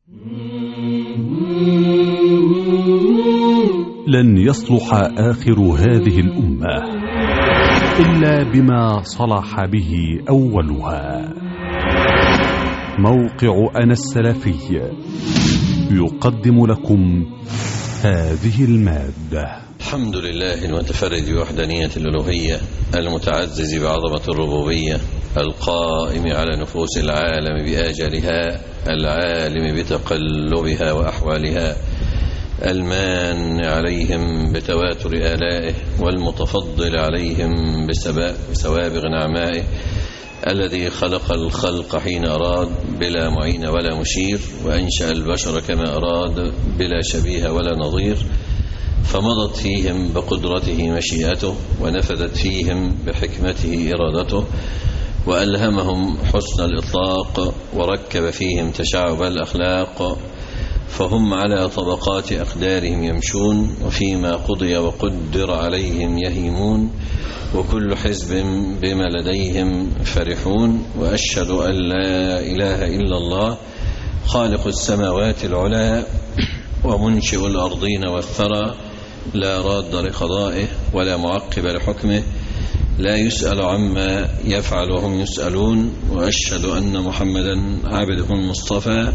لن يصلح آخر هذه الأمة إلا بما صلح به أولها. موقع أنا السلفي يقدم لكم هذه المادة. الحمد لله المتفرد بوحدانية الألوهية، المتعزز بعظمة الربوبية، القائم على نفوس العالم بآجالها، العالم بتقلبها وأحوالها، المان عليهم بتواتر آلائه، والمتفضل عليهم بسوابغ نعمائه، الذي خلق الخلق حين أراد بلا معين ولا مشير، وأنشأ البشر كما أراد بلا شبيه ولا نظير، فمضت فيهم بقدرته مشيئته، ونفذت فيهم بحكمته إرادته، وألهمهم حسن الإطلاق، وركب فيهم تشعب الأخلاق، فهم على طبقات أقدارهم يمشون، وفيما قضي وقدر عليهم يهيمون، وكل حزب بما لديهم فرحون. وأشهد أن لا إله إلا الله خالق السماوات العلى ومنشئ الأرضين والثرى، لا راد لقضائه ولا معقب لحكمه، لا يسأل عما يفعل وهم يسألون. وأشهد أن محمدا عبده المصطفى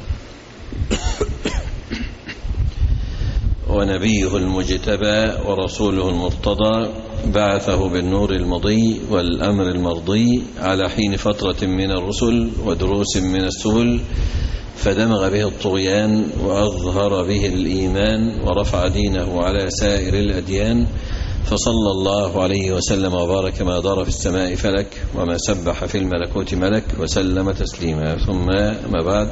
ونبيه المجتبى ورسوله المرتضى، بعثه بالنور المضي والأمر المرضي على حين فترة من الرسل ودروس من السبل، فدمغ به الطغيان وأظهر به الإيمان، ورفع دينه على سائر الأديان، فصلى الله عليه وسلم وبارك ما دار في السماء فلك وما سبح في الملكوت ملك، وسلم تسليما. ثم ما بعد،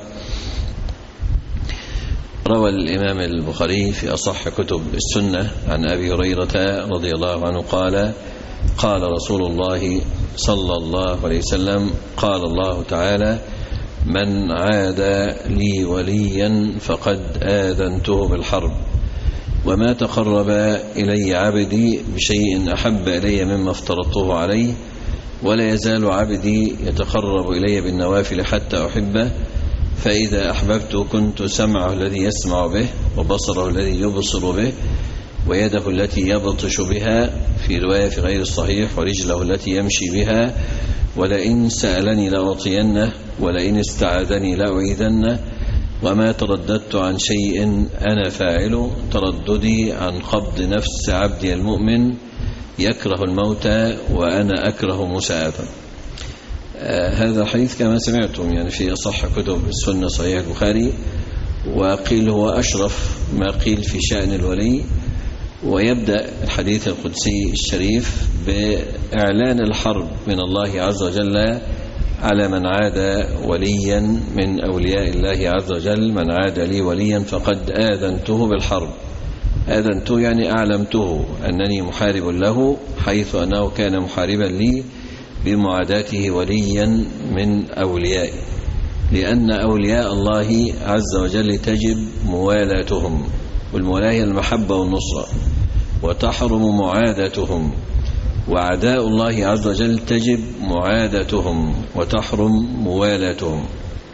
روى الإمام البخاري في أصح كتب السنة عن أبي هريرة رضي الله عنه قال: قال رسول الله صلى الله عليه وسلم: قال الله تعالى: من عاد لي وليا فقد آذنته بالحرب، وما تقرب إلي عبدي بشيء أحب إلي مما افترضته عليه، ولا يزال عبدي يتقرب إلي بالنوافل حتى أحبه، فإذا أحببت كنت سمعه الذي يسمع به، وبصره الذي يبصر به، ويده التي يبطش بها، في رواية في غير الصحيح، ورجله التي يمشي بها، ولئن سألني لأعطينه، ولئن استعاذني لأعيذنه، وما ترددت عن شيء أنا فاعل ترددي عن قبض نفس عبدي المؤمن يكره الموت وأنا أكره مساءته. هذا حديث كما سمعتم يعني في أصح كتب السنة صحيح البخاري، وقيل هو أشرف ما قيل في شأن الولي. ويبدأ الحديث القدسي الشريف بإعلان الحرب من الله عز وجل على من عاد وليا من أولياء الله عز وجل: من عاد لي وليا فقد آذنته بالحرب. آذنته يعني أعلمته أنني محارب له، حيث أنه كان محاربا لي بمعاداته وليا من أوليائه، لأن أولياء الله عز وجل تجب موالاتهم، والموالاة هي المحبة والنصرة، وتحرم معاداتهم. وأعداء الله عز وجل تجب معاداتهم وتحرم موالاتهم.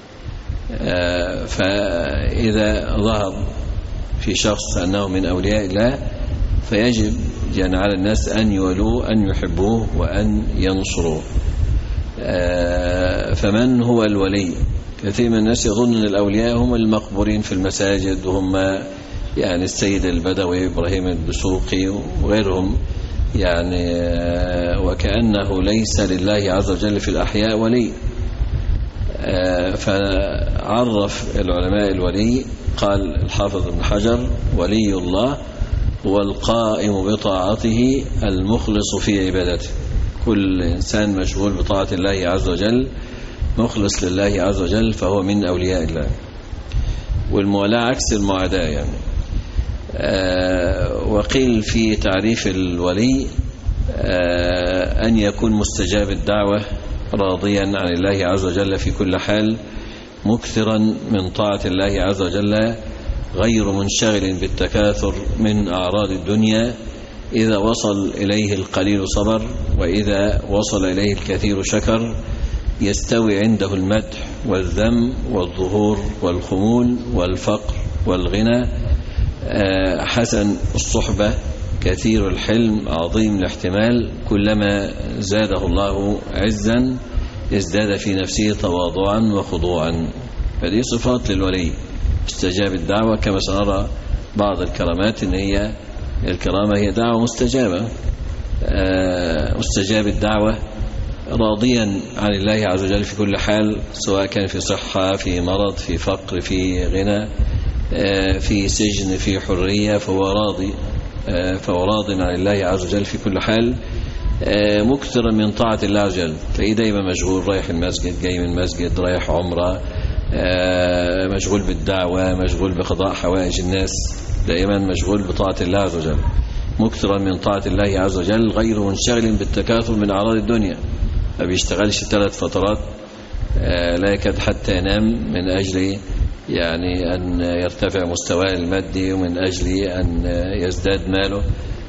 فإذا ظهر في شخص أنه من أولياء الله فيجب يعني على الناس أن يولوه، أن يحبوه، وأن ينصروه. فمن هو الولي؟ كثير من الناس يظن أن الأولياء هم المقبورين في المساجد، وهم يعني السيد البدوي إبراهيم الدسوقي وغيرهم، يعني وكأنه ليس لله عز وجل في الأحياء ولي. فعرف العلماء الولي، قال الحافظ ابن حجر: ولي الله هو القائم بطاعته المخلص في عبادته. كل إنسان مشغول بطاعة الله عز وجل مخلص لله عز وجل فهو من أولياء الله. والموالاة عكس المعاداة يعني. وقيل في تعريف الولي أن يكون مستجاب الدعوة، راضيا عن الله عز وجل في كل حال، مكثرا من طاعة الله عز وجل، غير منشغل بالتكاثر من أعراض الدنيا. إذا وصل إليه القليل صبر، وإذا وصل إليه الكثير شكر. يستوي عنده المدح والذم والظهور والخمول والفقر والغنى، حسن الصحبة، كثير الحلم، عظيم الاحتمال. كلما زاده الله عزا ازداد في نفسه تواضعا وخضوعا. فدي صفات للولي استجاب الدعوة، كما سنرى بعض الكرامات ان هي الكرامة هي دعوة مستجابة. استجاب الدعوة راضيا عن الله عز وجل في كل حال، سواء كان في صحة، في مرض، في فقر، في غنى، في سجن، في حرية، فهو راض عن الله عز وجل في كل حال، مكثرا من طاعة الله عز وجل. تلاقيه دايما مشغول، رايح المسجد، جاي من المسجد، رايح عمرة، مشغول بالدعوة، مشغول بقضاء حوائج الناس، دائما مشغول بطاعة الله عز وجل، مكثرا من طاعة الله عز وجل، غير منشغل بالتكاثر من أعراض الدنيا. ما بيشتغلش 3 فترات، لا يكاد حتى ينام من أجل يعني أن يرتفع مستواه المادي، ومن أجل أن يزداد ماله،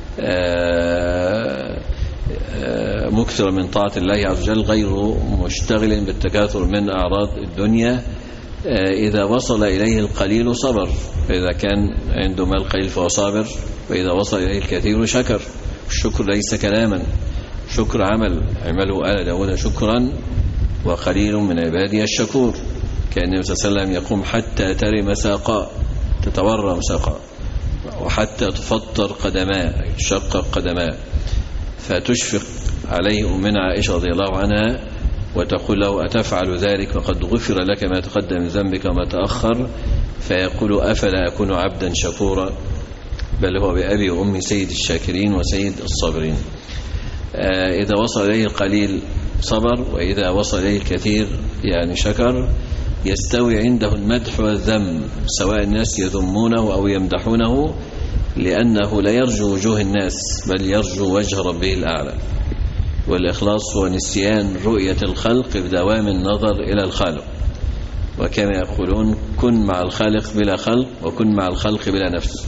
مكثر من طاعة الله عز وجل، غير مشتغل بالتكاثر من أعراض الدنيا. إذا وصل إليه القليل صبر، فإذا كان عنده مال قليل فهو صابر، وإذا وصل إليه الكثير شكر. الشكر ليس كلاما، شكر عمل. اعملوا آل داود شكرا وقليل من عبادي الشكور. كان النبي صلى الله عليه وسلم يقوم حتى ترم ساقا، تتورم ساقا، وحتى تفطر قدماه، تشقق قدماه، فتشفق عليه أمنا عائشة رضي الله عنها وتقول له: أتفعل ذلك وقد غفر لك ما تقدم من ذنبك وما تأخر؟ فيقول: أفلا أكون عبدا شكورا؟ بل هو بأبي وأمي سيد الشاكرين وسيد الصابرين. إذا وصل إليه القليل صبر، وإذا وصل إليه الكثير يعني شكر. يستوي عنده المدح والذم، سواء الناس يذمونه أو يمدحونه، لأنه لا يرجو وجوه الناس، بل يرجو وجه ربه الأعلى. والإخلاص هو نسيان رؤية الخلق بدوام النظر إلى الخالق. وكما يقولون: كن مع الخالق بلا خلق، وكن مع الخلق بلا نفس.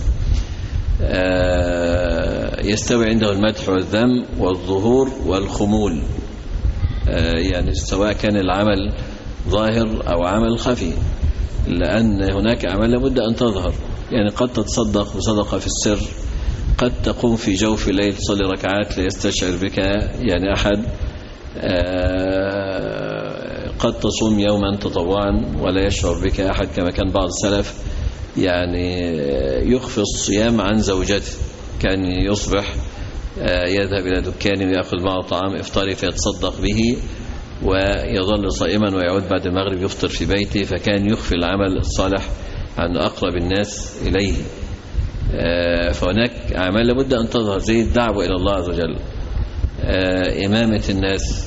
يستوي عنده المدح والذم والظهور والخمول، يعني سواء كان العمل ظاهر أو عمل خفي، لأن هناك أعمال لابد أن تظهر. يعني قد تتصدق بصدقة في السر، قد تقوم في جوف الليل تصلي ركعات لا يستشعر بك يعني أحد، قد تصوم يوما تطوعا ولا يشعر بك أحد، كما كان بعض السلف يعني يخفي الصيام عن زوجته. كان يصبح يذهب إلى دكان ويأخذ معه طعام إفطاري فيتصدق به، ويظل صائما ويعود بعد المغرب يفطر في بيته. فكان يخفي العمل الصالح عن أقرب الناس إليه. فهناك أعمال لابد أن تظهر، زي الدعوة إلى الله عز وجل، إمامة الناس،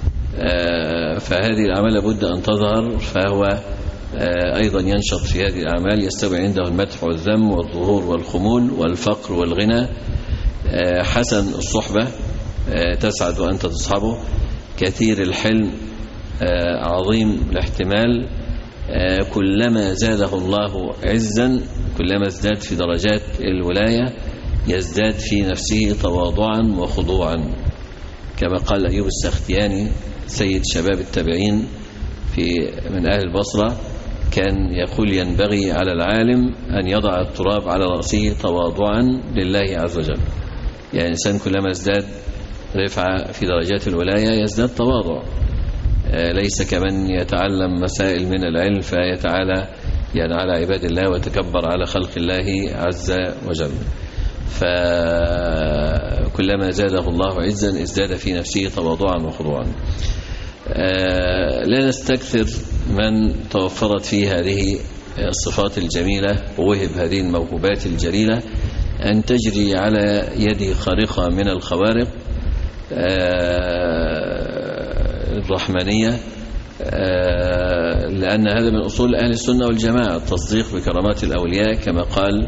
فهذه الأعمال لابد أن تظهر. فهو أيضا ينشط في هذه الأعمال. يستوي عنده المدح والذم والظهور والخمول والفقر والغنى. حسن الصحبة، تسعد وأنت تصحبه. كثير الحلم، عظيم الاحتمال. كلما زاده الله عزا، كلما ازداد في درجات الولاية، يزداد في نفسه تواضعا وخضوعا. كما قال أيوب السختياني سيد شباب التابعين من أهل البصرة، كان يقول: ينبغي على العالم أن يضع التراب على رأسه تواضعا لله عز وجل. يعني الإنسان كلما ازداد رفعة في درجات الولاية يزداد تواضع، ليس كمن يتعلم مسائل من العلم فيتعالى يعني على عباد الله ويتكبر على خلق الله عز وجل. فكلما زاده الله عزا ازداد في نفسه تواضعا وخضوعا. لا نستكثر من توفرت فيه هذه الصفات الجميلة ووهب هذه الموهوبات الجليلة أن تجري على يد خارقة من الخوارق الرحمنية، لأن هذا من أصول أهل السنة والجماعة، التصديق بكرامات الأولياء، كما قال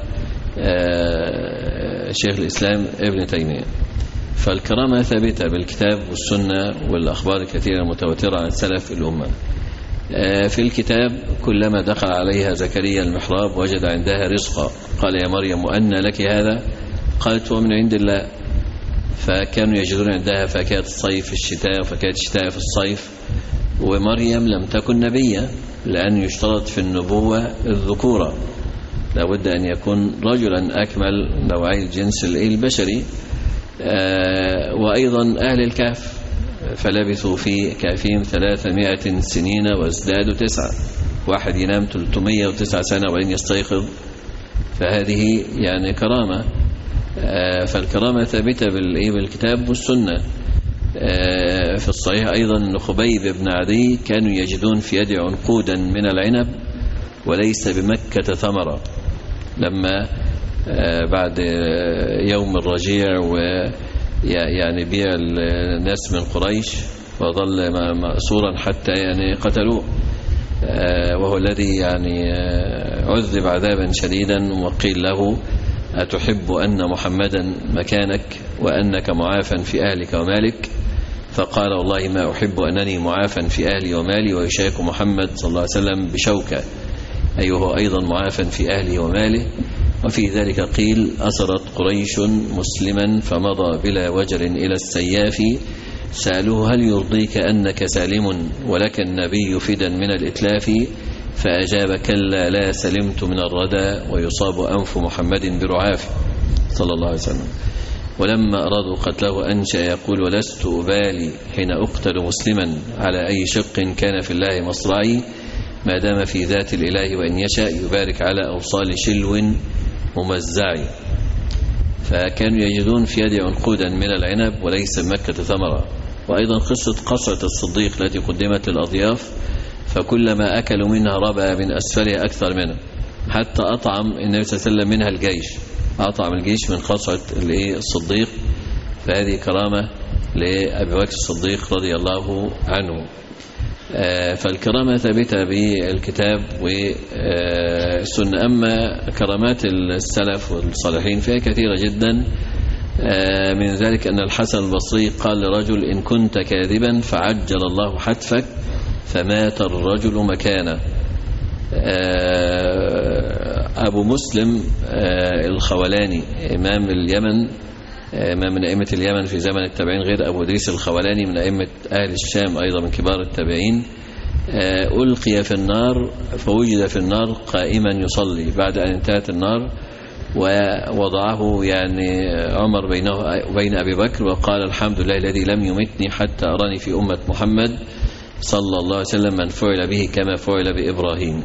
شيخ الإسلام ابن تيمية. فالكرامة ثابتة بالكتاب والسنة والأخبار الكثيرة المتواترة عن سلف الأمة. في الكتاب: كلما دخل عليها زكريا المحراب وجد عندها رزقا، قال: يا مريم أنى لك هذا؟ قالت: ومن عند الله. فكانوا يجدون عندها فاكهة الصيف في الشتاء وفاكهة الشتاء في الصيف، ومريم لم تكن نبية، لأن يشترط في النبوة الذكورة، لابد أن يكون رجلا أكمل نوعي الجنس البشري. وأيضا أهل الكهف فلبثوا في كهفهم 300 سنين وازدادوا 9، واحد ينام 309 سنة وإن يستيقظ، فهذه يعني كرامة. فالكرامة ثابتة بالكتاب والسنة. في الصحيح أيضا أن خبيب بن عدي كانوا يجدون في يد عنقودا من العنب وليس بمكة ثمرة، لما بعد يوم الرجيع ويعني بيع الناس من قريش وظل مأسورا حتى يعني قتلوه، وهو الذي يعني عذب عذابا شديدا، وقيل له أتحب أن محمدا مكانك وأنك معافى في أهلك ومالك؟ فقال والله ما أحب أنني معافى في أهلي ومالي ويشاك محمد صلى الله عليه وسلم بشوكة، أي هو أيضا معافى في أهله وماله. وفي ذلك قيل أسرت قريش مسلما فمضى بلا وجر إلى السياف، سألوه هل يرضيك أنك سالم ولك النبي فدا من الإتلاف؟ فأجاب كلا لا سلمت من الردى ويصاب أنف محمد برعاف صلى الله عليه وسلم. ولما أرادوا قتله أنشأ يقول ولست أبالي حين أقتل مسلما على أي شق كان في الله مصرعي، ما دام في ذات الإله وإن يشاء يبارك على أوصال شلو ممزعي. فكانوا يجدون في يد عنقودا من العنب وليس مكة ثمرة. وأيضا قصة قصرة الصديق التي قدمت للأضياف، فكلما أكلوا منها ربى من أسفلها أكثر منها، حتى أطعم النبي صلى الله عليه وسلم منها الجيش، أطعم الجيش من قصرة الصديق. فهذه كرامة لأبي بكر الصديق رضي الله عنه. فالكرامة ثابتة بالكتاب والسنة. أما كرامات السلف والصالحين فهي كثيرة جدا. من ذلك أن الحسن البصري قال لرجل إن كنت كاذبا فعجل الله حتفك، فمات الرجل مكانه. أبو مسلم الخولاني إمام اليمن، إمام من أئمة اليمن في زمن التابعين، غير أبو إدريس الخولاني من أئمة أهل الشام أيضا من كبار التابعين، ألقي في النار فوجد في النار قائما يصلي بعد أن انتهت النار، ووضعه يعني عمر بينه وبين أبي بكر وقال الحمد لله الذي لم يمتني حتى أراني في أمة محمد صلى الله عليه وسلم من فعل به كما فعل بإبراهيم.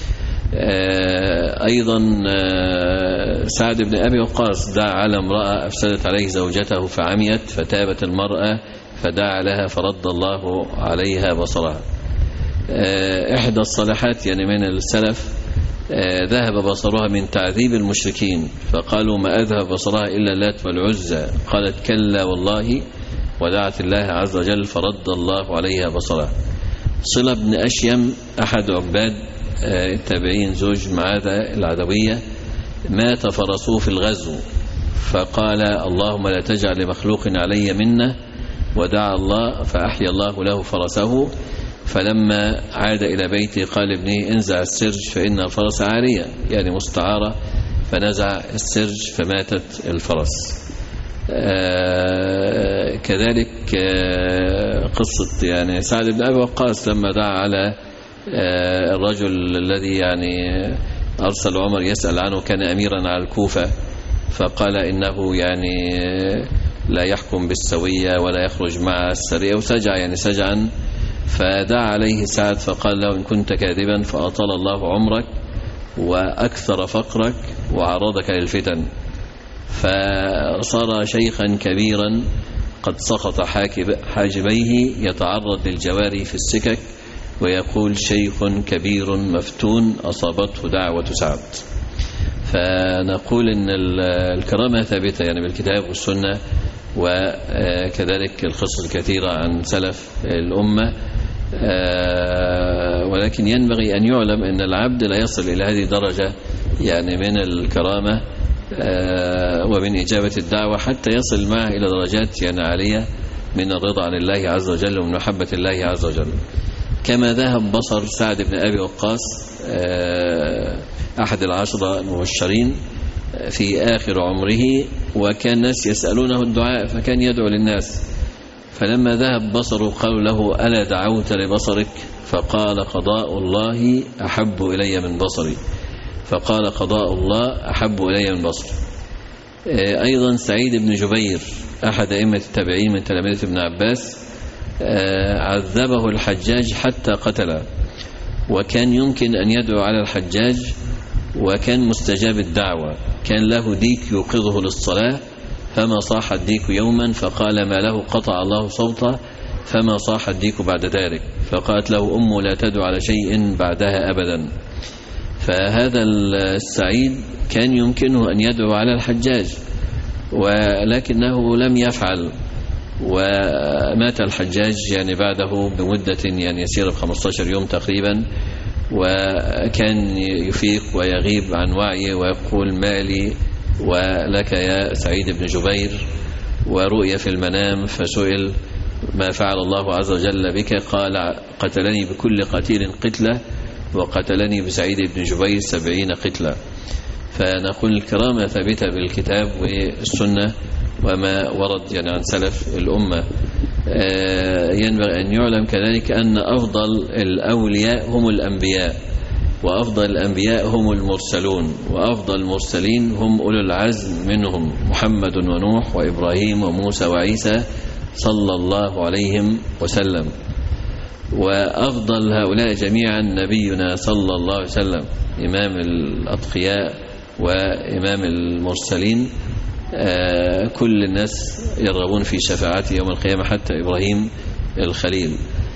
أيضا سعد بن أبي وقاص دعا على امرأة أفسدت عليه زوجته فعميت، فتابت المرأة فدعا لها فرد الله عليها بصرها. إحدى الصالحات يعني من السلف ذهب بصرها من تعذيب المشركين، فقالوا ما أذهب بصرها إلا اللات والعزى، قالت كلا والله، ودعت الله عز وجل فرد الله عليها بصرها. صلة بن أشيم أحد عباد التابعين زوج معاذة العدوية مات فرسوه في الغزو، فقال اللهم لا تجعل لمخلوق علي منه، ودعا الله فأحيا الله له فرسه. فلما عاد إلى بيته قال ابنه انزع السرج فإن الفرس عارية، يعني مستعارة، فنزع السرج فماتت الفرس. كذلك قصة يعني سعد بن أبي وقاص لما دعا على الرجل الذي يعني أرسل عمر يسأل عنه، كان أميرا على الكوفة، فقال إنه يعني لا يحكم بالسوية ولا يخرج مع السرية، وسجع يعني سجعا، فدعا عليه سعد فقال له إن كنت كاذبا فأطال الله عمرك وأكثر فقرك وعرضك للفتن. فصار شيخا كبيرا قد سقط حاجبيه يتعرض للجواري في السكك ويقول شيخ كبير مفتون أصابته دعوة سعد. فنقول إن الكرامة ثابتة يعني بالكتاب والسنة، وكذلك القصص الكثيرة عن سلف الأمة. ولكن ينبغي أن يعلم أن العبد لا يصل إلى هذه الدرجة يعني من الكرامة ومن إجابة الدعوة حتى يصل معه إلى درجات يعني عالية من الرضا عن الله عز وجل ومن محبة الله عز وجل. كما ذهب بصر سعد بن أبي وقاص أحد العشرة المبشرين في آخر عمره، وكان الناس يسألونه الدعاء فكان يدعو للناس، فلما ذهب بصره قالوا له ألا دعوت لبصرك؟ فقال قضاء الله أحب إلي من بصري. فقال قضاء الله أحب إلي من بصري. أيضا سعيد بن جبير أحد أئمة التابعين من تلاميذ ابن عباس عذبه الحجاج حتى قتله، وكان يمكن أن يدعو على الحجاج وكان مستجاب الدعوة. كان له ديك يوقظه للصلاة فما صاح الديك يوما فقال ما له قطع الله صوته فما صاح الديك بعد ذلك، فقالت له أمه لا تدعو على شيء بعدها أبدا. فهذا السعيد كان يمكنه أن يدعو على الحجاج ولكنه لم يفعل، ومات الحجاج يعني بعده بمدة يعني يسيرة 15 يوم تقريبا، وكان يفيق ويغيب عن وعيه ويقول مالي ولك يا سعيد بن جبير، ورؤيا في المنام فسئل ما فعل الله عز وجل بك؟ قال قتلني بكل قتيل قتلة وقتلني بسعيد بن جبير 70 قتلة. فنقول الكرامة ثابتة بالكتاب والسنة وما ورد يعني عن سلف الأمة. ينبغي أن يعلم كذلك أن أفضل الأولياء هم الأنبياء، وأفضل الأنبياء هم المرسلون، وأفضل المرسلين هم أولو العزم منهم محمد ونوح وإبراهيم وموسى وعيسى صلى الله عليهم وسلم. وأفضل هؤلاء جميعا نبينا صلى الله عليه وسلم إمام الأتقياء وإمام المرسلين. كل الناس يرغبون في شفاعته يوم القيامة حتى إبراهيم الخليل.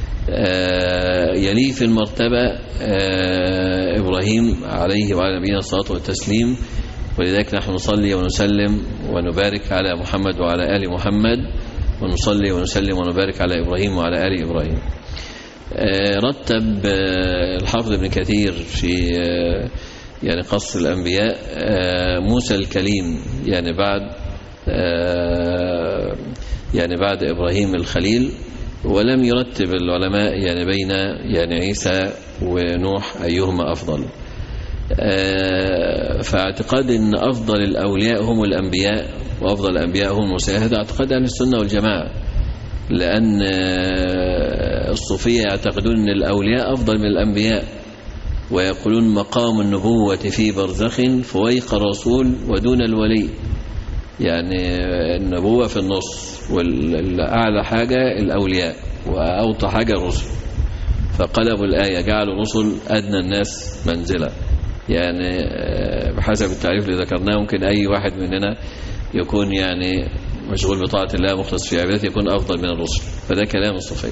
يلي في المرتبة إبراهيم عليه وعلى نبينا الصلاة والتسليم، ولذلك نحن نصلي ونسلم ونبارك على محمد وعلى آل محمد، ونصلي ونسلم ونبارك على إبراهيم وعلى آل إبراهيم. رتب الحافظ ابن كثير في يعني قص الأنبياء موسى الكليم يعني بعد إبراهيم الخليل، ولم يرتب العلماء يعني بين يعني عيسى ونوح أيهما أفضل. فاعتقاد أن أفضل الأولياء هم الأنبياء وأفضل الأنبياء هم المرسلين هذا اعتقاد أهل السنة والجماعة، لأن الصوفية يعتقدون أن الأولياء أفضل من الأنبياء، ويقولون مقام النبوة في برزخ فويق الرسول ودون الولي، يعني النبوة في النص، والأعلى حاجة الأولياء وأوطى حاجة الرسل. فقلبوا الآية جعلوا الرسل أدنى الناس منزلة، يعني بحسب التعريف اللي ذكرناه ممكن أي واحد مننا يكون يعني مشغول بطاعة الله مخلص في عبادته يكون أفضل من الرسل، فده كلام الصوفية.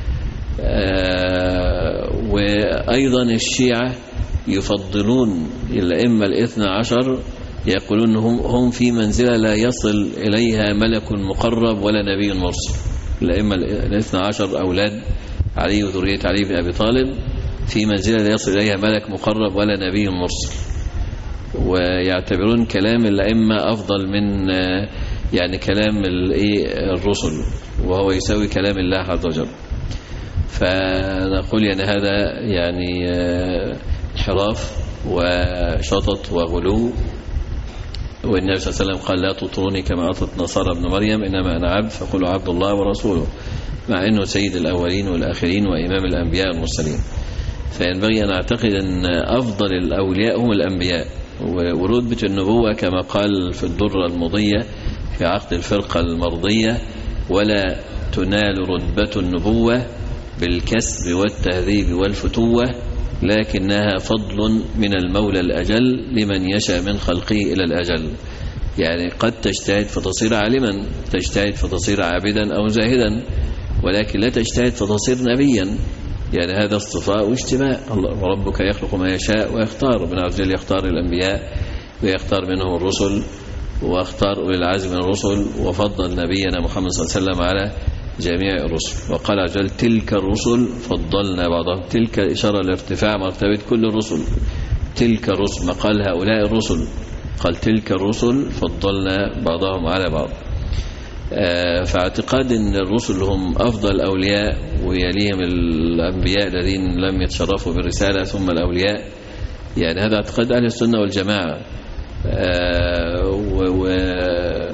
وأيضا الشيعة يفضلون الأئمة الاثنى عشر، يقولون هم في منزلة لا يصل إليها ملك مقرب ولا نبي مرسل. الأئمة الاثنى عشر أولاد علي وذرية علي بن أبي طالب في منزلة لا يصل إليها ملك مقرب ولا نبي مرسل، ويعتبرون كلام الأئمة أفضل من يعني كلام الرسل، وهو يساوي كلام الله عز وجل. فنقول يعني هذا يعني انحراف وشطط وغلو. والنبي صلى الله عليه وسلم قال لا تطروني كما أطرت نصارى ابن مريم إنما أنا عبد فقولوا عبد الله ورسوله، مع أنه سيد الأولين والآخرين وإمام الأنبياء المرسلين. فينبغي أن أعتقد أن أفضل الأولياء هم الأنبياء، ورتبة النبوة كما قال في الدرة المضية في عقد الفرقة المرضية ولا تنال رتبة النبوة بالكسب والتهذيب والفتوة، لكنها فضل من المولى الأجل لمن يشاء من خلقه إلى الأجل. يعني قد تجتهد فتصير عالما، تجتهد فتصير عابدا أو زاهدا، ولكن لا تجتهد فتصير نبيا. يعني هذا اصطفاء واجتماع، وربك يخلق ما يشاء ويختار. ربنا عز وجل يختار الأنبياء ويختار منهم الرسل، واختار أولي العزم من الرسل، وفضل نبينا محمد صلى الله عليه وسلم على جميع الرسل. وقال عز وجل تلك الرسل فضلنا بعضهم، تلك إشارة لارتفاع مرتبة كل الرسل. تلك الرسل ما قال هؤلاء الرسل، قال تلك الرسل فضلنا بعضهم على بعض. فاعتقاد أن الرسل هم أفضل الأولياء ويليهم الأنبياء الذين لم يتشرفوا بالرسالة ثم الأولياء، يعني هذا اعتقاد أهل السنة والجماعة.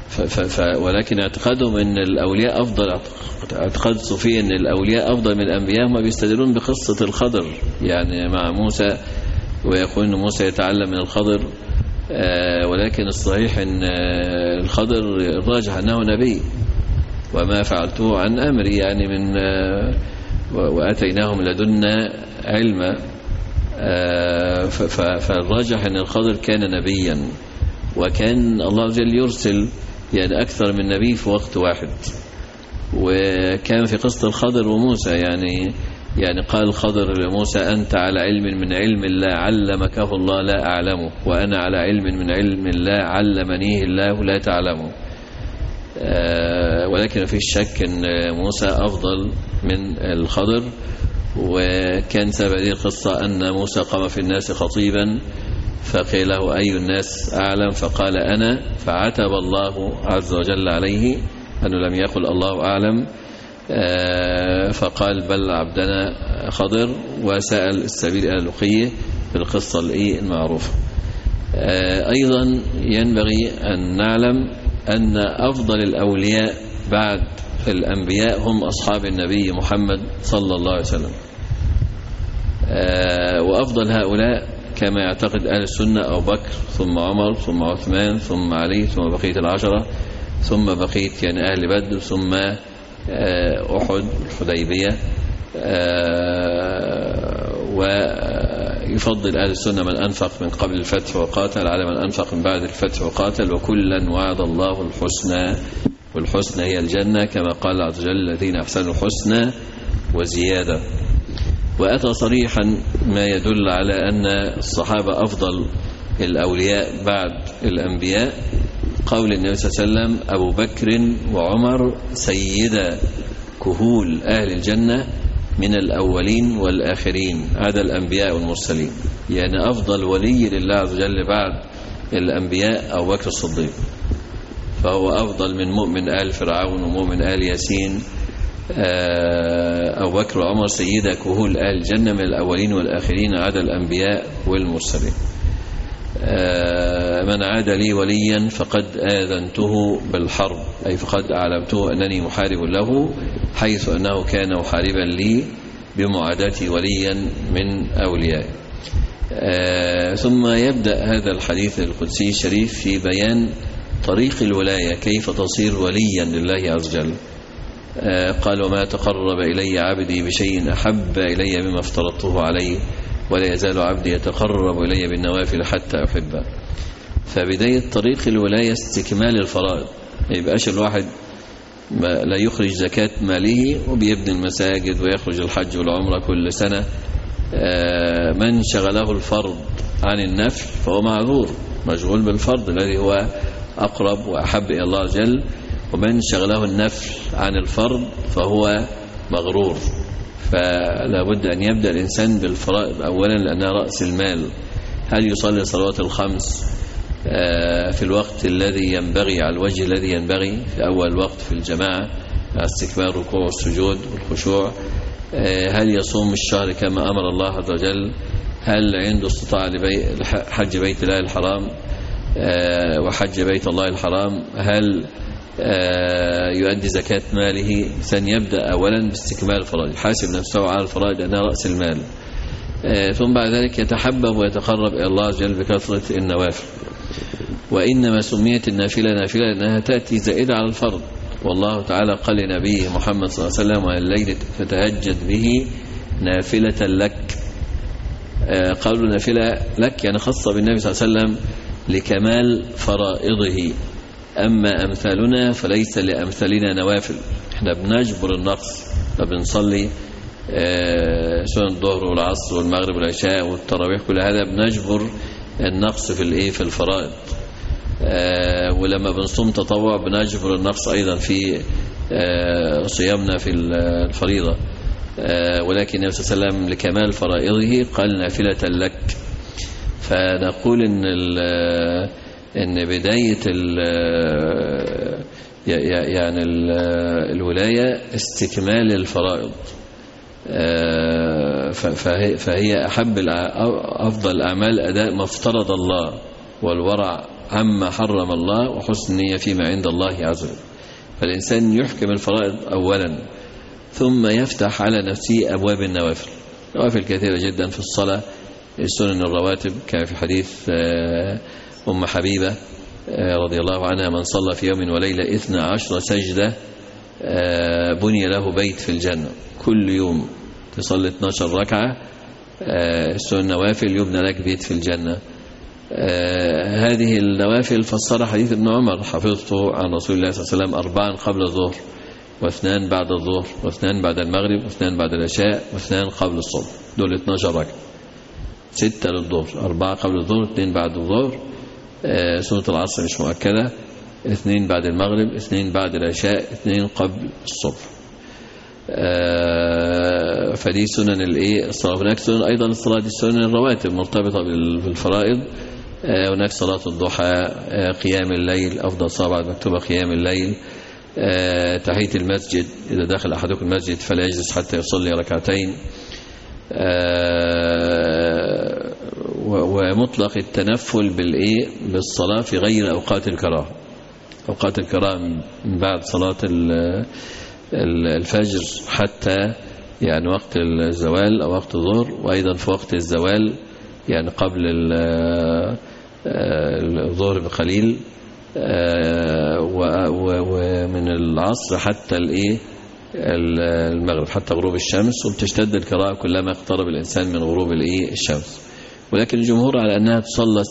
ولكن اعتقادهم ان الاولياء افضل، اعتقاد الصوفية ان الاولياء افضل من الانبياء، هم بيستدلون بقصة الخضر يعني مع موسى، ويقول ان موسى يتعلم من الخضر، ولكن الصحيح ان الخضر الراجح انه نبي، وما فعلته عن امري يعني من واتيناهم لدنا علما، فالراجح ان الخضر كان نبيا، وكان الله عز وجل يرسل يعني أكثر من نبي في وقت واحد. وكان في قصة الخضر وموسى يعني قال الخضر لموسى: أنت على علم من علم الله علمكه الله لا أعلمه، وأنا على علم من علم الله علمنيه الله لا تعلمه. ولكن في الشك أن موسى أفضل من الخضر. وكان سبب هذه القصة أن موسى قام في الناس خطيبا، فقيل له: أي الناس أعلم؟ فقال: أنا. فعتب الله عز وجل عليه أنه لم يقل الله أعلم، فقال: بل عبدنا خضر، وسأل السبيل إلى اللقية في القصة المعروفة. أيضا ينبغي أن نعلم أن أفضل الأولياء بعد الأنبياء هم أصحاب النبي محمد صلى الله عليه وسلم، وأفضل هؤلاء كما يعتقد أهل السنة أبو بكر، ثم عمر، ثم عثمان، ثم علي، ثم بقية العشرة، ثم بقية يعني أهل بدر، ثم أحد، الحديبية. ويفضل أهل السنة من أنفق من قبل الفتح وقاتل على من أنفق من بعد الفتح وقاتل، وكلا وعد الله الحسنى، والحسنى هي الجنة، كما قال عز وجل: الذين أحسنوا الحسنى وزيادة. وأتى صريحا ما يدل على أن الصحابة أفضل الأولياء بعد الأنبياء، قول النبي صلى الله عليه وسلم: أبو بكر وعمر سيدا كهول أهل الجنة من الأولين والآخرين عدا الأنبياء والمرسلين. يعني أفضل ولي لله عز وجل بعد الأنبياء أبو بكر الصديق، فهو أفضل من مؤمن آل فرعون ومؤمن آل ياسين. أبو بكر وعمر سيدا كهول أهل الجنة من الأولين والآخرين عدا الأنبياء والمرسلين. من عاد لي وليا فقد آذنته بالحرب، أي فقد أعلمته أنني محارب له، حيث أنه كان محاربا لي بمعاداتي وليا من أوليائي. ثم يبدأ هذا الحديث القدسي الشريف في بيان طريق الولاية، كيف تصير وليا لله عز وجل. قال: وما تقرب إلي عبدي بشيء أحب إلي مما افترضته عليه، ولا يزال عبدي يتقرب إلي بالنوافل حتى أحبه. فبداية طريق الولاية استكمال الفرائض، ما يبقاش الواحد لا يخرج زكاة ماله وبيبني المساجد ويخرج الحج والعمرة كل سنة. من شغله الفرض عن النفل فهو معذور، مشغول بالفرض الذي هو أقرب وأحب إلى الله عز وجل، ومن شغله النفل عن الفرض فهو مغرور. فلا بد أن يبدأ الإنسان بالفرائض أولا، لأنها رأس المال. هل يصلي صلوات الخمس في الوقت الذي ينبغي، على الوجه الذي ينبغي، في أول وقت في الجماعة مع استكمال الركوع والسجود والخشوع؟ هل يصوم الشهر كما أمر الله عز وجل؟ هل عنده استطاعة لحج بيت الله الحرام وحج بيت الله الحرام؟ هل يؤدي زكاة ماله؟ يبدأ أولا باستكمال الفرائض، يحاسب نفسه على الفرائض لأنها رأس المال. ثم بعد ذلك يتحبب ويتقرب إلى الله عز وجل بكثرة النوافل. وإنما سميت النافلة نافلة لأنها تأتي زائدة على الفرض. والله تعالى قال لنبيه محمد صلى الله عليه وسلم: والليل فتهجد به نافلة لك. قالوا نافلة لك يعني خاصة بالنبي صلى الله عليه وسلم لكمال فرائضه. أما أمثالنا فليس لأمثالنا نوافل، احنا بنجبر النقص، فبنصلي سنة الظهر والعصر والمغرب والعشاء والتراويح، كل هذا بنجبر النقص في الفرائض. ولما بنصوم تطوع بنجبر النقص أيضا في صيامنا في الفريضة. ولكن النبي صلى الله عليه وسلم لكمال فرائضه قال نافلة لك. فنقول إن بداية يعني الولاية استكمال الفرائض، فهي أفضل الأعمال أداء ما افترض الله، والورع عما حرم الله وحسن النية فيما عند الله عز وجل. فالإنسان يحكم الفرائض أولا ثم يفتح على نفسه أبواب النوافل. نوافل كثيرة جدا في الصلاة، السنن الرواتب كان في حديث أم حبيبة رضي الله عنها: من صلى في يوم وليلة 12 سجدة بني له بيت في الجنة. كل يوم تصلي 12 ركعة السنن نوافل يبنى لك بيت في الجنة. هذه النوافل فسرها حديث ابن عمر: حفظته عن رسول الله صلى الله عليه وسلم 4 قبل الظهر، و2 بعد الظهر، و2 بعد المغرب، و2 بعد العشاء، و2 قبل الصبح. دول 12 ركعة، 6 للظهر، 4 قبل الظهر، 2 بعد الظهر، سنة العصر مش مؤكدة، 2 بعد المغرب، 2 بعد العشاء، 2 قبل الصبح. فدي سنن الصلاة. هناك سنن أيضا الصلاة، دي السنن الرواتب مرتبطة بالفرائض. هناك صلاة الضحى، قيام الليل، أفضل صلاة بعد مكتوبة قيام الليل، تحية المسجد، إذا دخل أحدكم المسجد فلا يجلس حتى يصلي ركعتين، ومطلق التنفل بالصلاة في غير أوقات الكراهة. أوقات الكراهة من بعد صلاة الفجر حتى يعني وقت الزوال أو وقت الظهر، وأيضا في وقت الزوال يعني قبل الظهر بقليل، ومن العصر حتى المغرب حتى غروب الشمس. وبتشتد الكراهة كلما اقترب الإنسان من غروب الشمس. ولكن الجمهور على أنها تصلى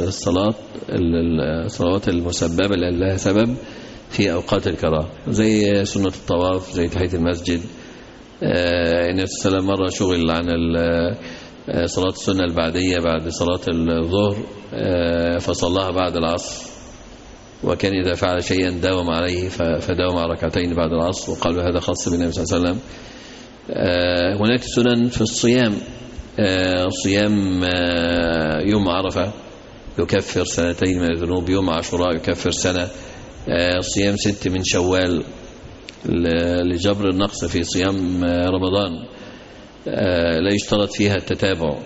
الصلوات المسببة اللي لها سبب في أوقات الكراهة، زي سنة الطواف، زي تحية المسجد. النبي صلى الله عليه وسلم مرة شغل عن صلاة السنة البعدية بعد صلاة الظهر فصلاها بعد العصر، وكان إذا فعل شيئا داوم عليه فداوم على ركعتين بعد العصر، وقالوا هذا خاص بالنبي صلى الله عليه وسلم. هناك سنن في الصيام، صيام يوم عرفة يكفر 2 من الذنوب، يوم عاشوراء يكفر سنة، صيام 6 من شوال لجبر النقص في صيام رمضان لا يشترط فيها التتابع،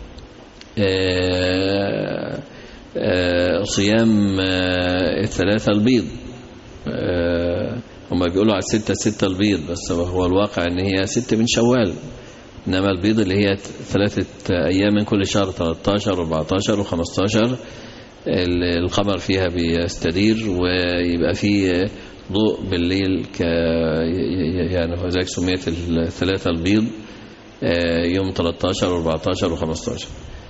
صيام 3 البيض، هم بيقولوا على 6 البيض، بس هو الواقع ان هي 6 من شوال، انما البيض اللي هي 3 أيام من كل شهر، 13 و14 و15 القمر فيها بيستدير ويبقى فيه ضوء بالليل، يعني ذلك سميت 3 البيض، يوم 13 و14 و15.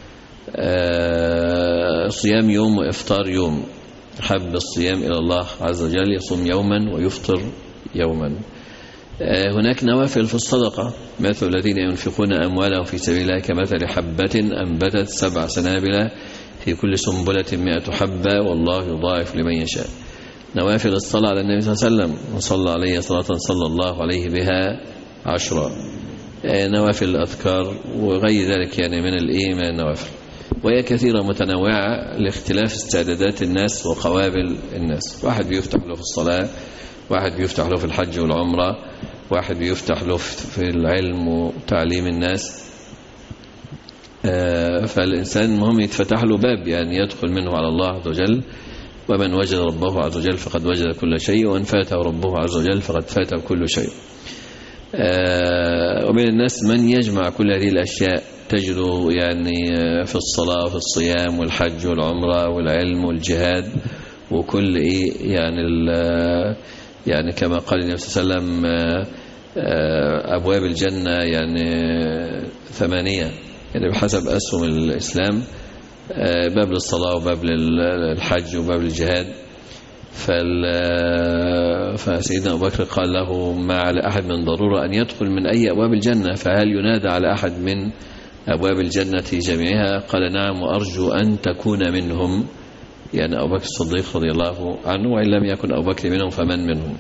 صيام يوم وإفطار يوم، حب الصيام إلى الله عز وجل يصوم يوما ويفطر يوما. هناك نوافل في الصدقة، مثل الذين ينفقون أموالهم في سبيل الله كمثل حبة أنبتت 7 سنابل في كل سنبلة 100 حبة والله يضاعف لمن يشاء. نوافل الصلاة على النبي صلى الله عليه وسلم: وصلى عليه صلاة صلى الله عليه بها 10. نوافل الأذكار وغير ذلك يعني من النوافل، وهي كثيرة متنوعة لاختلاف استعدادات الناس وقوابل الناس. واحد بيفتح له في الصلاة، واحد بيفتح له في الحج والعمرة، واحد بيفتح له في العلم وتعليم الناس. فالإنسان مهم يتفتح له باب يعني يدخل منه على الله عز وجل. ومن وجد ربه عز وجل فقد وجد كل شيء، ومن فاته ربه عز وجل فقد فاته كل شيء. ومن الناس من يجمع كل هذه الأشياء، تجده يعني في الصلاة وفي الصيام والحج والعمرة والعلم والجهاد وكل يعني كما قال النبي صلى الله عليه وسلم: أبواب الجنة يعني 8 يعني بحسب أسهم الإسلام، باب للصلاة وباب للحج وباب للجهاد. فسيدنا أبو بكر قال له: ما على أحد من ضرورة أن يدخل من أي أبواب الجنة، فهل ينادى على أحد من أبواب الجنة جميعها؟ قال: نعم، وأرجو أن تكون منهم، يعني أبو بكر الصديق رضي الله عنه، وإن لم يكن أبو بكر منهم فمن منهم.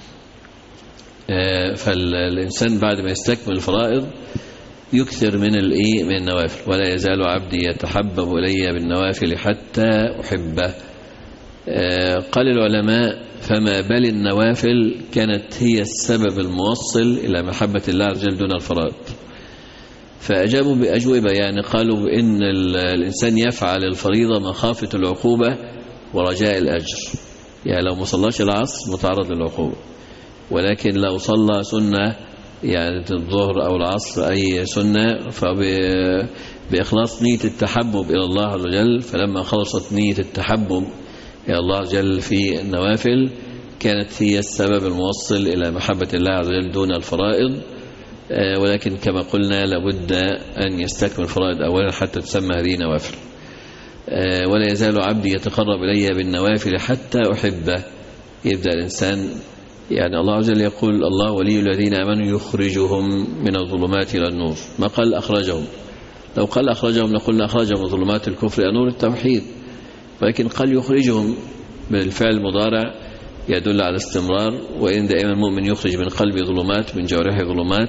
فالإنسان بعد ما يستكمل الفرائض يكثر من النوافل. ولا يزال عبدي يتحبب إلي بالنوافل حتى أحبه. قال العلماء: فما بل النوافل كانت هي السبب الموصل إلى محبة الله عز وجل دون الفرائض. فأجابوا بأجوبة، يعني قالوا إن الإنسان يفعل الفريضة مخافة العقوبة ورجاء الأجر. يعني لو ما صلاش العصر متعرض للعقوبة، ولكن لو صلى سنة يعني الظهر أو العصر أي سنة فبإخلاص نية التحبب إلى الله عز وجل، فلما خلصت نية التحبب إلى الله عز وجل في النوافل كانت هي السبب الموصل إلى محبة الله عز وجل دون الفرائض. ولكن كما قلنا لابد أن يستكمل الفرائض أولا حتى تسمى هذه نوافل. ولا يزال عبدي يتقرب إلي بالنوافل حتى أحبه. يبدأ الإنسان يعني الله عز وجل يقول الله ولي الذين آمنوا يخرجهم من الظلمات إلى النور، ما قال أخرجهم. لو قال أخرجهم نقول أخرجهم من ظلمات الكفر إلى نور التوحيد، ولكن قال يخرجهم بالفعل المضارع يدل على استمرار، وإن دائما المؤمن يخرج من قلبه ظلمات من جوارحه ظلمات.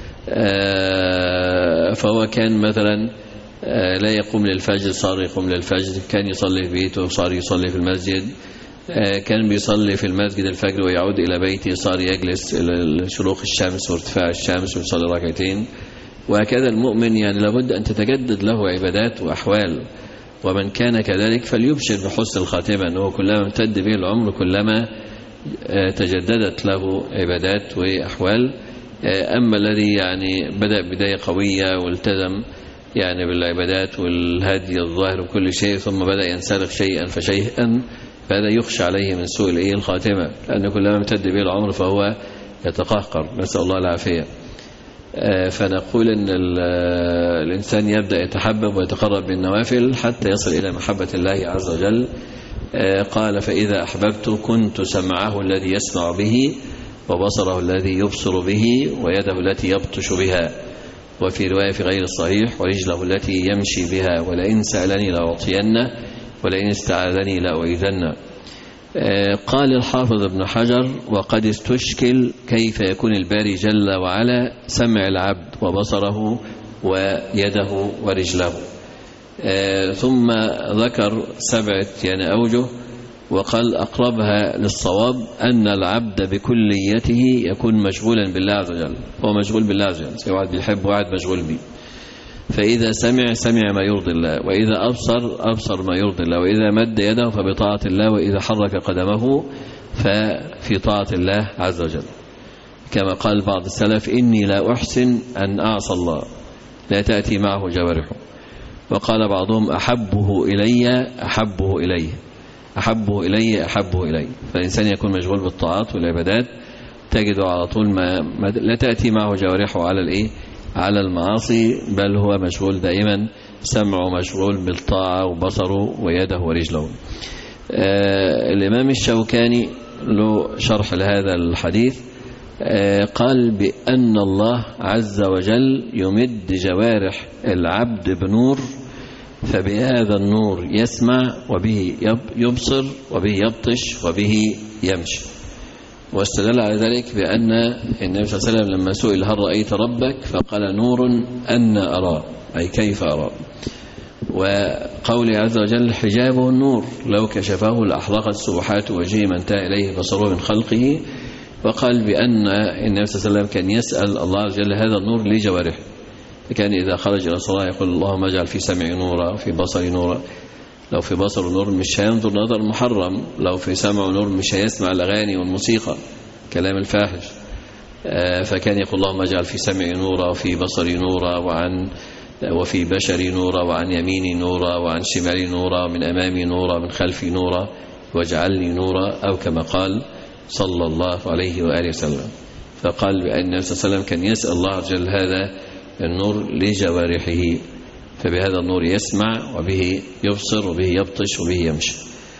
فهو كان مثلا لا يقوم للفجر صار يقوم للفجر، كان يصلي في بيته صار يصلي في المسجد، كان بيصلي في المسجد الفجر ويعود إلى بيته صار يجلس إلى شروق الشمس وارتفاع الشمس ويصلي ركعتين. وهكذا المؤمن يعني لابد أن تتجدد له عبادات وأحوال، ومن كان كذلك فليبشر بحسن الخاتمة، أنه كلما امتد به العمر كلما تجددت له عبادات وأحوال. أما الذي يعني بدأ بداية قوية والتزم يعني بالعبادات والهدي الظاهر وكل شيء ثم بدأ ينسلخ شيئا فشيئا، فهذا يخشى عليه من سوء الخاتمة، لأن كلما امتد به العمر فهو يتقهقر، نسأل الله العافية. فنقول أن الإنسان يبدأ يتحبب ويتقرب بالنوافل حتى يصل إلى محبة الله عز وجل. قال فإذا أحببت كنت سمعه الذي يسمع به وبصره الذي يبصر به ويده التي يبطش بها، وفي رواية في غير الصحيح ورجله التي يمشي بها، ولئن سألني لأعطينه ولئن استعاذني لأعيذنه. قال الحافظ ابن حجر وقد استشكل كيف يكون الباري جل وعلا سمع العبد وبصره ويده ورجله. ثم ذكر 7 يعني أوجه، وقال أقربها للصواب أن العبد بكليته يكون مشغولا بالله عز وجل، هو مشغول بالله عز وجل، سواء بيحب وعد مشغول به. فإذا سمع ما يرضي الله، وإذا أبصر ما يرضي الله، وإذا مد يده فبطاعة الله، وإذا حرك قدمه ففي طاعة الله عز وجل. كما قال بعض السلف إني لا أحسن أن أعصى الله لا تأتي معه جوارحه. وقال بعضهم أحبه إلي أحبه إليه، أحبه إلي أحبه إلي. فالإنسان يكون مشغول بالطاعات والعبادات تجده على طول ما لا تأتي معه جوارحه على المعاصي، بل هو مشغول دائما، سمعه مشغول بالطاعة وبصره ويده ورجله. الإمام الشوكاني له شرح لهذا الحديث، قال بأن الله عز وجل يمد جوارح العبد بنور، فبهذا النور يسمع وبه يبصر وبه يبطش وبه يمشي. واستدل على ذلك بأن النبي صلى الله عليه وسلم لما سئل هل رأيت ربك فقال نور أن أرى، أي كيف أرى. وقوله عز وجل حجابه النور لو كشفه لأحرقت سبحات وجهه ما انتهى إليه بصره من خلقه. وقال بأن النبي صلى الله عليه وسلم كان يسأل الله عز وجل هذا النور لجوارحه، فكان إذا خرج إلى الصلاة يقول اللهم اجعل في سمعي نورا وفي بصري نورا. لو في بصر نور مش هينظر نظر محرم، لو في سمع نور مش هيسمع الأغاني والموسيقى كلام الفاحش. فكان يقول اللهم اجعل في سمعي نورا وفي بصري نورا وفي بشري نورا وعن يميني نورا وعن شمالي نورا ومن أمامي نورا ومن خلفي نورا واجعلني نورا، أو كما قال صلى الله عليه وآله وسلم. فقال بأن النبي صلى الله عليه وسلم كان يسأل الله عز وجل هذا النور لجوارحه، فبهذا النور يسمع وبه يبصر وبه يبطش وبه يمشي.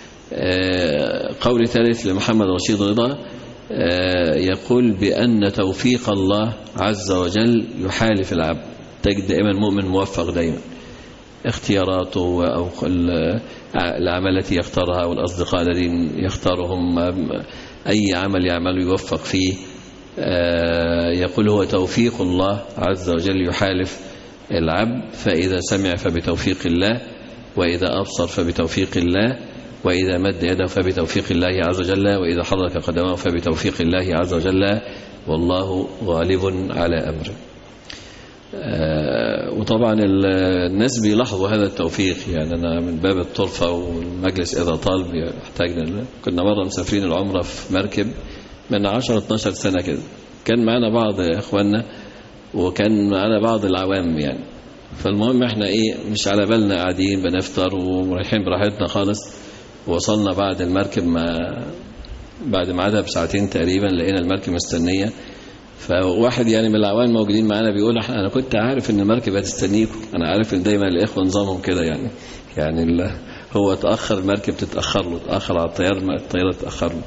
قول ثالث لمحمد رشيد رضا يقول بأن توفيق الله عز وجل يحالف العبد. تجد دائما المؤمن موفق دائما، اختياراته أو الأعمال التي يختارها والأصدقاء الذين يختارهم، أي عمل يعمل يوفق فيه. يقول هو توفيق الله عز وجل يحالف العبد، فإذا سمع فبتوفيق الله، وإذا أبصر فبتوفيق الله، وإذا مد يده فبتوفيق الله عز وجل، وإذا حرك قدمه فبتوفيق الله عز وجل، والله غالب على أمره. وطبعا الناس بيلاحظوا هذا التوفيق. يعني أنا من باب الطرفة والمجلس إذا طال بيحتاجنا. كنا مرة مسافرين العمرة في مركب من 10-12 سنة كده، كان معنا بعض إخواننا وكان معنا بعض العوام يعني. فالمهم احنا مش على بالنا قاعدين بنفطر ورايحين براحتنا خالص. وصلنا بعد المركب بعد ميعادها بساعتين تقريبا لقينا المركب مستنية. فواحد يعني من العوام موجودين معانا بيقول انا كنت عارف ان المركب هتستنيكم، انا عارف ان دايما الاخوه نظامهم كده يعني هو تاخر المركب تتاخر له، تاخر على الطياره تتاخر له.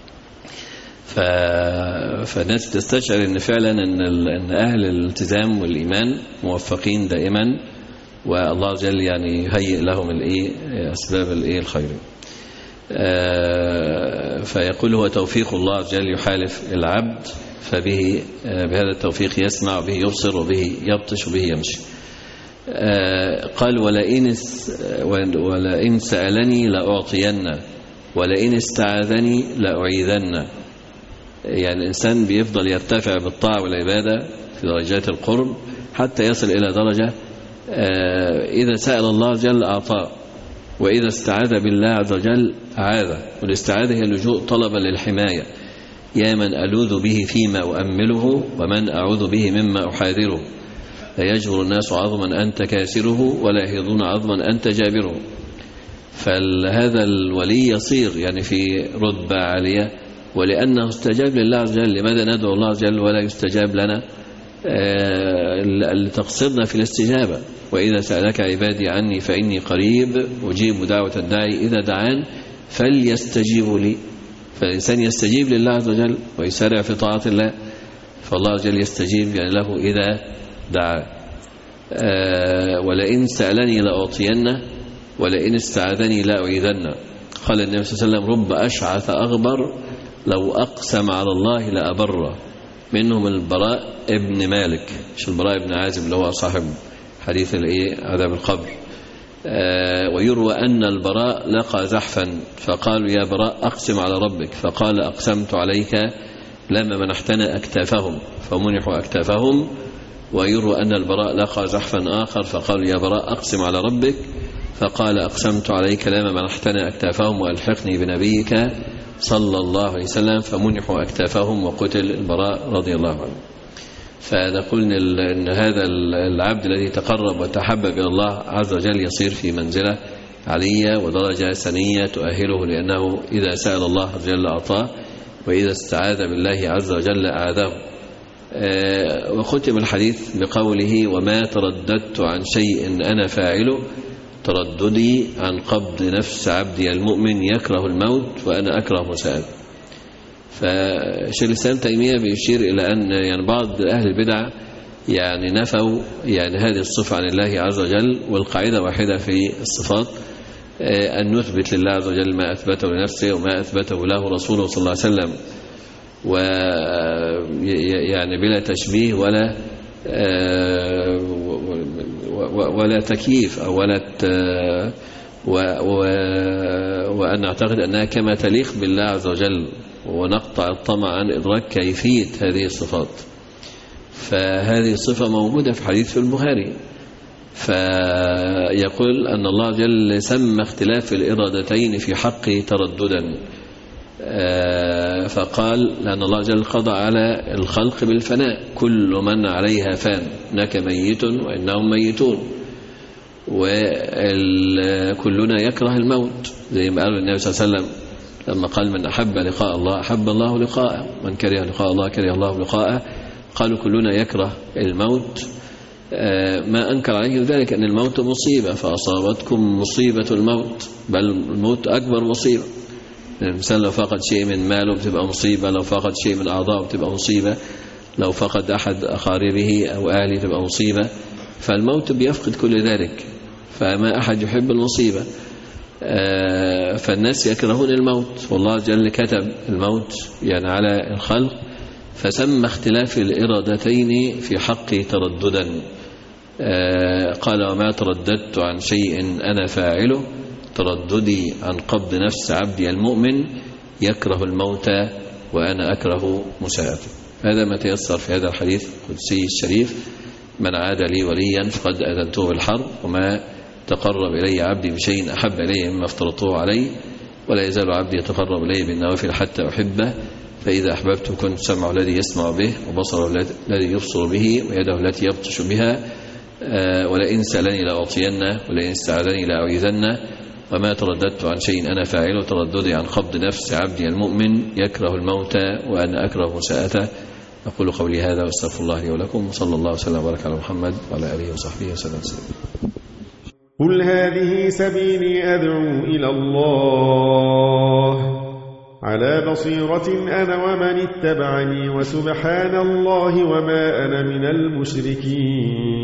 فالناس بتستشعر ان فعلا ان اهل الالتزام والايمان موفقين دائما، والله جل يعني يهيئ لهم اسباب الخير. فيقول هو توفيق الله جل يحالف العبد، فبه بهذا التوفيق يسمع وبه يبصر وبه يبطش وبه يمشي. قال ولئن سألني لأعطين ولئن استعاذني لأعيذن. يعني الإنسان بيفضل يرتفع بالطاعة والعبادة في درجات القرب حتى يصل إلى درجة إذا سأل الله جل أعطاه، وإذا استعاذ بالله عز وجل عاذ. والاستعاذة هي اللجوء طلبا للحماية. يا من ألوذ به فيما أؤمله ومن أعوذ به مما أحاذره. لا يجبر الناس عظما أنت كاسره ولا يهضون عظما أنت جابره. فهذا الولي يصير يعني في رتبة عالية، ولأنه استجاب لله عز وجل. لماذا ندعو الله عز وجل ولا يستجاب لنا؟ لتقصدنا في الاستجابة. وإذا سألك عبادي عني فإني قريب أجيب دعوة الداعي إذا دعان فليستجيبوا لي. فالإنسان يستجيب لله عز وجل ويسارع في طاعة الله، فالله عز وجل يستجيب يعني له إذا دعا. ولئن سألني لأعطينه ولئن استعاذني لأعيذنه. قال النبي صلى الله عليه وسلم رب أشعث أغبر لو أقسم على الله لأبره. منهم البراء ابن مالك، مش البراء ابن عازب اللي هو صاحب حديث عذاب القبر. ويروى أن البراء لقى زحفا فقالوا يا براء أقسم على ربك، فقال أقسمت عليك لما منحتنا أكتافهم فمنحوا أكتافهم. ويروى أن البراء لقى زحفا آخر فقالوا يا براء أقسم على ربك، فقال أقسمت عليك لما منحتنا أكتافهم وألحقني بنبيك صلى الله عليه وسلم، فمنحوا أكتافهم وقتل البراء رضي الله عنه. فنقول أن هذا العبد الذي تقرب وتحبب إلى الله عز وجل يصير في منزلة علية ودرجة سنية تؤهله، لأنه إذا سأل الله عز وجل أعطاه، وإذا استعاذ بالله عز وجل أعاذه. وختم الحديث بقوله وما ترددت عن شيء أنا فاعله ترددي عن قبض نفس عبدي المؤمن يكره الموت وأنا أكره مساءله. فشيخ الإسلام تيمية بيشير إلى أن يعني بعض أهل البدع يعني نفوا يعني هذه الصفة عن الله عز وجل، والقاعدة واحدة في الصفات أن نثبت لله عز وجل ما أثبته لنفسه وما أثبته له رسوله صلى الله عليه وسلم، ويعني بلا تشبيه ولا تكييف أو وأن نعتقد أنها كما تليق بالله عز وجل، ونقطع الطمع عن إدراك كيفية هذه الصفات. فهذه الصفة موجودة في حديث في البخاري. فيقول أن الله جل سمى اختلاف الإرادتين في حقه ترددا، فقال لأن الله جل قضى على الخلق بالفناء كل من عليها فان إنك ميت وإنهم ميتون، وكلنا يكره الموت زي ما قال النبي صلى الله عليه وسلم لما قال من أحب لقاء الله أحب الله لقاءه، من كره لقاء الله كره الله لقاءه. قالوا كلنا يكره الموت، ما أنكر عليه ذلك أن الموت مصيبة، فأصابتكم مصيبة الموت، بل الموت أكبر مصيبة. الإنسان لو فقد شيء من ماله بتبقى مصيبة، لو فقد شيء من أعضائه بتبقى مصيبة، لو فقد أحد أقاربه أو أهله تبقى مصيبة. فالموت بيفقد كل ذلك، فما أحد يحب المصيبة. فالناس يكرهون الموت، والله جل كتب الموت يعني على الخلق، فسمى اختلاف الإرادتين في حقي ترددا. قال وما ترددت عن شيء أنا فاعله ترددي عن قبض نفس عبدي المؤمن يكره الموت وأنا أكره مساءته. هذا ما تيسر في هذا الحديث القدسي الشريف من عاد لي وليا فقد أذنته بالحرب، وما تقرب إلي عبدي بشيء أحب إلي مما افترضته عليه، ولا يزال عبدي يتقرب إلي بالنوافل حتى أحبه، فإذا أحببته كنت سمعه الذي يسمع به، وبصره الذي يبصر به، ويده التي يبطش بها، ولئن سألني لأعطينه، ولئن استعاذني لأعيذنه، وما ترددت عن شيء أنا فاعله ترددي عن قبض نفس عبدي المؤمن يكره الموت وأنا أكره مساءته. أقول قولي هذا واستغفر الله لي ولكم، وصلى الله وسلم وبارك على محمد وعلى آله وصحبه وسلم. قل هذه سبيلي أدعو إلى الله على بصيرة أنا ومن اتبعني، وسبحان الله وما أنا من المشركين.